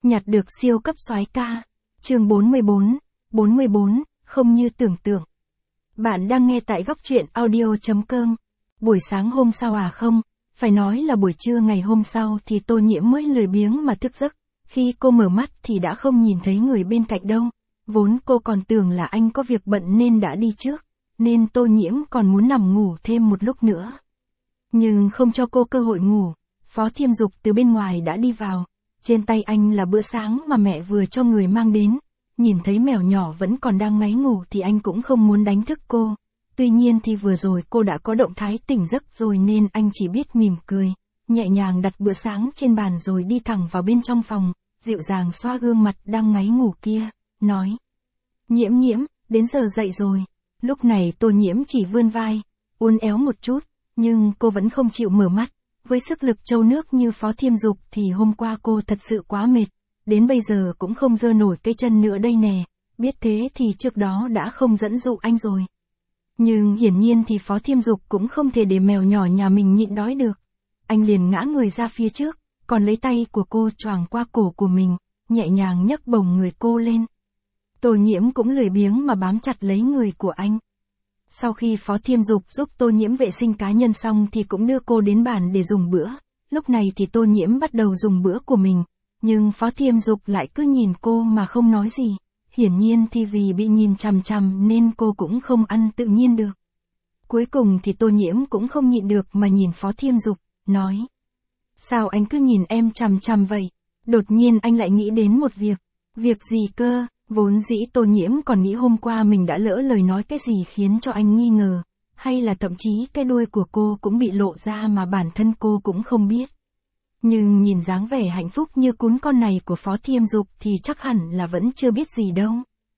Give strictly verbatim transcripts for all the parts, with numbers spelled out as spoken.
Nhặt được siêu cấp soái ca. Chương bốn mươi bốn, bốn mươi bốn, không như tưởng tượng. Bạn đang nghe tại góc truyện audio chấm com. Buổi sáng hôm sau à không, phải nói là buổi trưa ngày hôm sau thì Tô Nhiễm mới lười biếng mà thức giấc. Khi cô mở mắt thì đã không nhìn thấy người bên cạnh đâu. Vốn cô còn tưởng là anh có việc bận nên đã đi trước, nên Tô Nhiễm còn muốn nằm ngủ thêm một lúc nữa. Nhưng không cho cô cơ hội ngủ, Phó Thiêm Dục từ bên ngoài đã đi vào. Trên tay anh là bữa sáng mà mẹ vừa cho người mang đến. Nhìn thấy mèo nhỏ vẫn còn đang ngáy ngủ thì anh cũng không muốn đánh thức cô. Tuy nhiên thì vừa rồi cô đã có động thái tỉnh giấc rồi nên anh chỉ biết mỉm cười, nhẹ nhàng đặt bữa sáng trên bàn rồi đi thẳng vào bên trong phòng, dịu dàng xoa gương mặt đang ngáy ngủ kia, nói: Nhiễm Nhiễm, đến giờ dậy rồi. Lúc này Tô Nhiễm chỉ vươn vai, uốn éo một chút, nhưng cô vẫn không chịu mở mắt. Với sức lực trâu nước như Phó Thiêm Dục thì hôm qua cô thật sự quá mệt, đến bây giờ cũng không giơ nổi cái chân nữa đây nè, biết thế thì trước đó đã không dẫn dụ anh rồi. Nhưng hiển nhiên thì Phó Thiêm Dục cũng không thể để mèo nhỏ nhà mình nhịn đói được. Anh liền ngã người ra phía trước, còn lấy tay của cô choàng qua cổ của mình, nhẹ nhàng nhấc bổng người cô lên. Tô Nhiễm cũng lười biếng mà bám chặt lấy người của anh. Sau khi Phó Thiêm Dục giúp Tô Nhiễm vệ sinh cá nhân xong thì cũng đưa cô đến bàn để dùng bữa. Lúc này thì Tô Nhiễm bắt đầu dùng bữa của mình, nhưng Phó Thiêm Dục lại cứ nhìn cô mà không nói gì. Hiển nhiên thì vì bị nhìn chằm chằm nên cô cũng không ăn tự nhiên được. Cuối cùng thì Tô Nhiễm cũng không nhịn được mà nhìn Phó Thiêm Dục, nói: Sao anh cứ nhìn em chằm chằm vậy? Đột nhiên anh lại nghĩ đến một việc. Việc gì cơ? Vốn dĩ Tô Nhiễm còn nghĩ hôm qua mình đã lỡ lời nói cái gì khiến cho anh nghi ngờ, hay là thậm chí cái đuôi của cô cũng bị lộ ra mà bản thân cô cũng không biết. Nhưng nhìn dáng vẻ hạnh phúc như cún con này của Phó Thiêm Dục thì chắc hẳn là vẫn chưa biết gì đâu.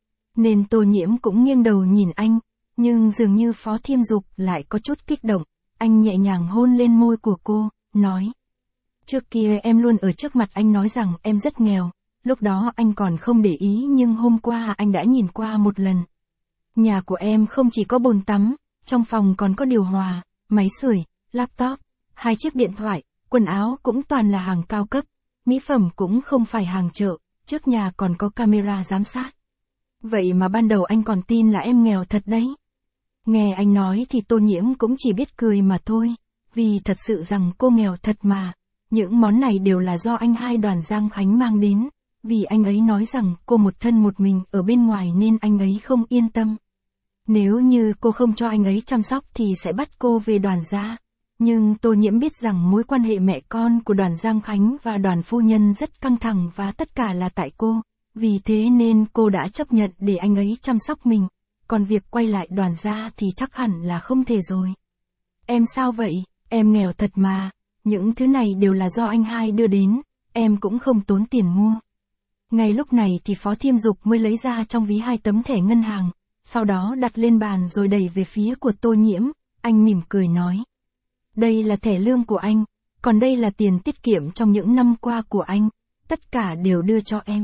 Nên Tô Nhiễm cũng nghiêng đầu nhìn anh, nhưng dường như Phó Thiêm Dục lại có chút kích động, anh nhẹ nhàng hôn lên môi của cô, nói: Trước kia em luôn ở trước mặt anh nói rằng em rất nghèo. Lúc đó anh còn không để ý nhưng hôm qua anh đã nhìn qua một lần. Nhà của em không chỉ có bồn tắm, trong phòng còn có điều hòa, máy sưởi, laptop, hai chiếc điện thoại, quần áo cũng toàn là hàng cao cấp, mỹ phẩm cũng không phải hàng chợ, trước nhà còn có camera giám sát. Vậy mà ban đầu anh còn tin là em nghèo thật đấy. Nghe anh nói thì Tô Nhiễm cũng chỉ biết cười mà thôi, vì thật sự rằng cô nghèo thật mà. Những món này đều là do anh hai Đoàn Giang Khánh mang đến. Vì anh ấy nói rằng cô một thân một mình ở bên ngoài nên anh ấy không yên tâm. Nếu như cô không cho anh ấy chăm sóc thì sẽ bắt cô về Đoàn gia. Nhưng Tô Nhiễm biết rằng mối quan hệ mẹ con của Đoàn Giang Khánh và Đoàn phu nhân rất căng thẳng và tất cả là tại cô. Vì thế nên cô đã chấp nhận để anh ấy chăm sóc mình. Còn việc quay lại Đoàn gia thì chắc hẳn là không thể rồi. Em sao vậy? Em nghèo thật mà. Những thứ này đều là do anh hai đưa đến. Em cũng không tốn tiền mua. Ngay lúc này thì Phó Thiêm Dục mới lấy ra trong ví hai tấm thẻ ngân hàng, sau đó đặt lên bàn rồi đẩy về phía của Tô Nhiễm, anh mỉm cười nói: Đây là thẻ lương của anh, còn đây là tiền tiết kiệm trong những năm qua của anh, tất cả đều đưa cho em.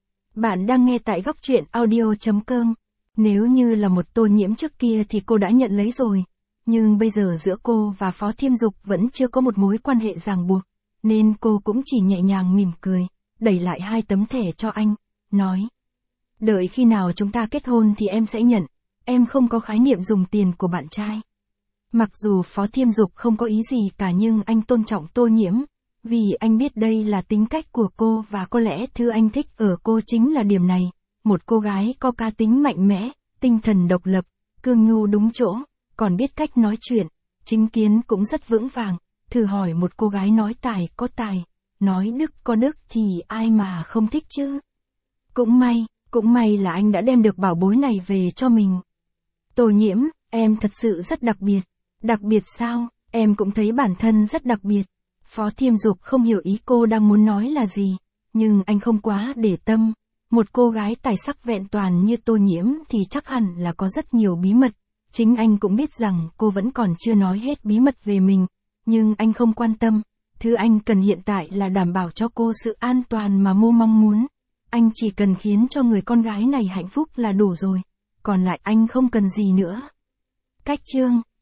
Bạn đang nghe tại góc truyện audio chấm com. Nếu như là một Tô Nhiễm trước kia thì cô đã nhận lấy rồi, nhưng bây giờ giữa cô và Phó Thiêm Dục vẫn chưa có một mối quan hệ ràng buộc, nên cô cũng chỉ nhẹ nhàng mỉm cười, đẩy lại hai tấm thẻ cho anh, nói: Đợi khi nào chúng ta kết hôn thì em sẽ nhận, em không có khái niệm dùng tiền của bạn trai. Mặc dù Phó Thiêm Dục không có ý gì cả nhưng anh tôn trọng Tô Nhiễm, vì anh biết đây là tính cách của cô và có lẽ thứ anh thích ở cô chính là điểm này, một cô gái có cá tính mạnh mẽ, tinh thần độc lập, cương nhu đúng chỗ, còn biết cách nói chuyện, chính kiến cũng rất vững vàng, thử hỏi một cô gái nói tài có tài. Nói đức có đức thì ai mà không thích chứ. Cũng may, cũng may là anh đã đem được bảo bối này về cho mình. Tô Nhiễm, em thật sự rất đặc biệt. Đặc biệt sao? Em cũng thấy bản thân rất đặc biệt. Phó Thiêm Dục không hiểu ý cô đang muốn nói là gì, nhưng anh không quá để tâm. Một cô gái tài sắc vẹn toàn như Tô Nhiễm thì chắc hẳn là có rất nhiều bí mật. Chính anh cũng biết rằng cô vẫn còn chưa nói hết bí mật về mình, nhưng anh không quan tâm. Thứ anh cần hiện tại là đảm bảo cho cô sự an toàn mà Mô mong muốn. Anh chỉ cần khiến cho người con gái này hạnh phúc là đủ rồi. Còn lại anh không cần gì nữa. Cách chương